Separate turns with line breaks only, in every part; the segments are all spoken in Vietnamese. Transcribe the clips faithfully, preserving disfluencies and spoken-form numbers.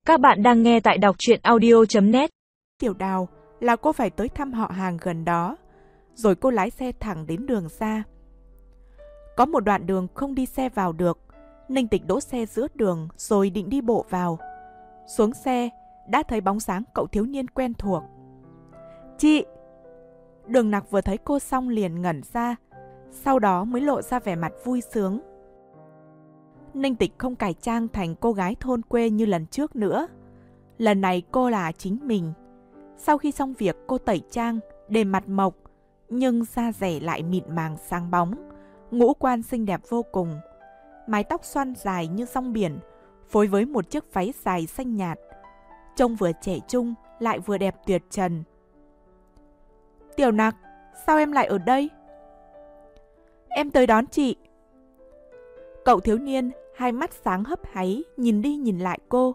Các bạn đang nghe tại đọc truyện audio chấm net.
Tiểu Đào là cô phải tới thăm họ hàng gần đó, rồi cô lái xe thẳng đến đường xa. Có một đoạn đường không đi xe vào được, Ninh Tịch đỗ xe giữa đường rồi định đi bộ vào. Xuống xe, đã thấy bóng dáng cậu thiếu niên quen thuộc. Chị! Đường Nặc vừa thấy cô xong liền ngẩn ra, sau đó mới lộ ra vẻ mặt vui sướng. Ninh Tịch không cải trang thành cô gái thôn quê như lần trước nữa. Lần này cô là chính mình. Sau khi xong việc cô tẩy trang, để mặt mộc, nhưng da dẻ lại mịn màng sáng bóng, ngũ quan xinh đẹp vô cùng. Mái tóc xoăn dài như sóng biển, phối với một chiếc váy dài xanh nhạt. Trông vừa trẻ trung, lại vừa đẹp tuyệt trần. Tiểu Nặc, sao em lại ở đây? Em tới đón chị. Cậu thiếu niên, hai mắt sáng hấp háy, nhìn đi nhìn lại cô.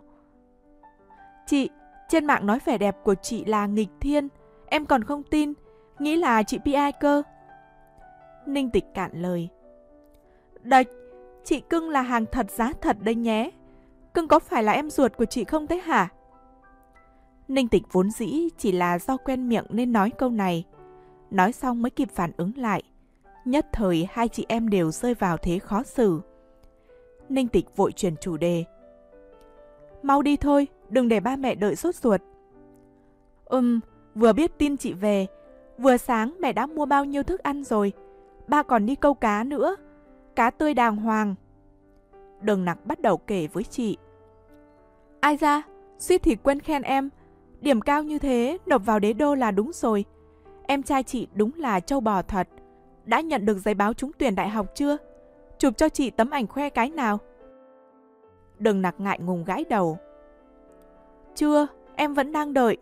Chị, trên mạng nói vẻ đẹp của chị là nghịch thiên, em còn không tin, nghĩ là chị pê i cơ. Ninh Tịch cạn lời. Đạch, chị cưng là hàng thật giá thật đấy nhé. Cưng có phải là em ruột của chị không thế hả? Ninh Tịch vốn dĩ chỉ là do quen miệng nên nói câu này. Nói xong mới kịp phản ứng lại. Nhất thời hai chị em đều rơi vào thế khó xử. Ninh Tịch vội chuyển chủ đề. Mau đi thôi, đừng để ba mẹ đợi sốt ruột. Ừm, vừa biết tin chị về, vừa sáng mẹ đã mua bao nhiêu thức ăn rồi. Ba còn đi câu cá nữa, cá tươi đàng hoàng. Đường Nặc bắt đầu kể với chị. Ai ra, suýt thì quên khen em. Điểm cao như thế, nộp vào đế đô là đúng rồi. Em trai chị đúng là trâu bò thật. Đã nhận được giấy báo trúng tuyển đại học chưa? Chụp cho chị tấm ảnh khoe cái nào. Đường Nặc ngại ngùng gãi đầu. Chưa, em vẫn đang đợi.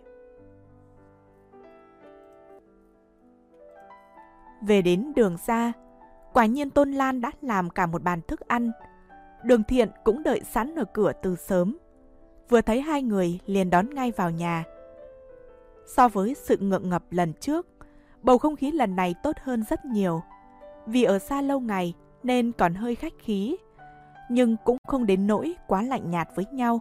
Về đến đường xa, quả nhiên Tôn Lan đã làm cả một bàn thức ăn. Đường Thiện cũng đợi sẵn ở cửa từ sớm. Vừa thấy hai người liền đón ngay vào nhà. So với sự ngượng ngập lần trước, bầu không khí lần này tốt hơn rất nhiều. Vì ở xa lâu ngày nên còn hơi khách khí, nhưng cũng không đến nỗi quá lạnh nhạt với nhau.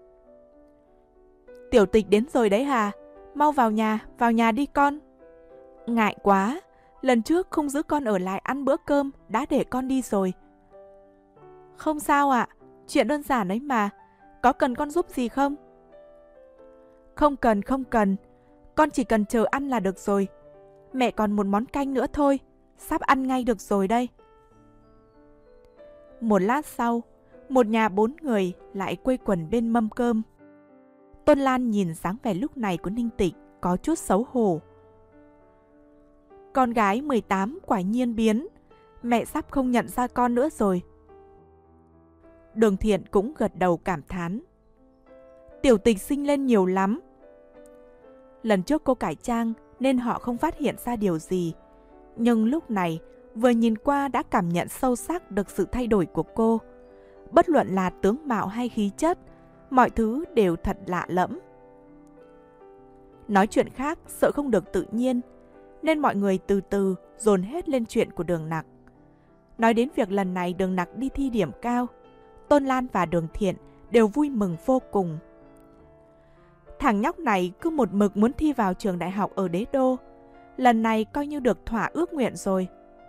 Tiểu Tịch đến rồi đấy hả? Mau vào nhà, vào nhà đi con. Ngại quá, lần trước không giữ con ở lại ăn bữa cơm, đã để con đi rồi. Không sao ạ, chuyện đơn giản đấy mà, có cần con giúp gì không? Không cần, không cần, con chỉ cần chờ ăn là được rồi. Mẹ còn một món canh nữa thôi, sắp ăn ngay được rồi đây. Một lát sau, một nhà bốn người lại quây quần bên mâm cơm. Tôn Lan nhìn dáng vẻ lúc này của Ninh Tịch có chút xấu hổ. Con gái mười tám quả nhiên biến, mẹ sắp không nhận ra con nữa rồi. Đường Thiện cũng gật đầu cảm thán. Tiểu Tịch xinh lên nhiều lắm. Lần trước cô cải trang nên họ không phát hiện ra điều gì. Nhưng lúc này, vừa nhìn qua đã cảm nhận sâu sắc được sự thay đổi của cô. Bất luận là tướng mạo hay khí chất, mọi thứ đều thật lạ lẫm. Nói chuyện khác sợ không được tự nhiên, nên mọi người từ từ dồn hết lên chuyện của Đường Nặc. Nói đến việc lần này Đường Nặc đi thi điểm cao, Tôn Lan và Đường Thiện đều vui mừng vô cùng. Thằng nhóc này cứ một mực muốn thi vào trường đại học ở đế đô, lần này coi như được thỏa ước nguyện rồi.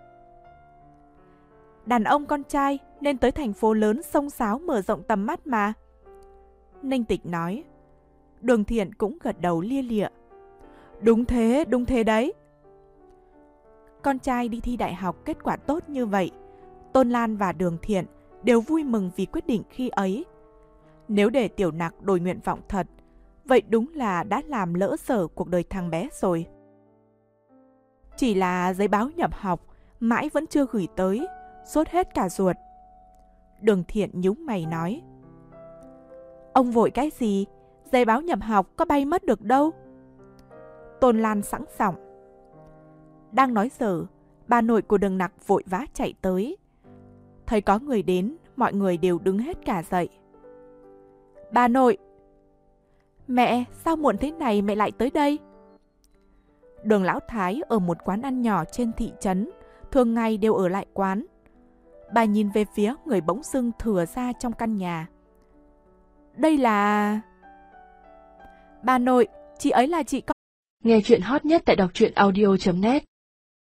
Đàn ông con trai nên tới thành phố lớn xông xáo mở rộng tầm mắt mà. Ninh Tịch nói. Đường Thiện cũng gật đầu lia lịa. Đúng thế, đúng thế đấy. Con trai đi thi đại học kết quả tốt như vậy, Tôn Lan và Đường Thiện đều vui mừng vì quyết định khi ấy. Nếu để Tiểu Nặc đổi nguyện vọng thật, vậy đúng là đã làm lỡ dở cuộc đời thằng bé rồi. Chỉ là giấy báo nhập học mãi vẫn chưa gửi tới, sốt hết cả ruột. Đường Thiện nhíu mày nói. Ông vội cái gì? Giấy báo nhập học có bay mất được đâu. Tôn Lan sẵn giọng. Đang nói dở, bà nội của Đường Nặc vội vã chạy tới. Thấy có người đến, mọi người đều đứng hết cả dậy. Bà nội! Mẹ, sao muộn thế này mẹ lại tới đây? Đường Lão Thái ở một quán ăn nhỏ trên thị trấn, thường ngày đều ở lại quán. Bà nhìn về phía người bỗng dưng thừa ra trong căn nhà. Đây là... Bà nội, chị ấy là chị con.
Nghe chuyện hot nhất tại đọc truyện audio chấm net.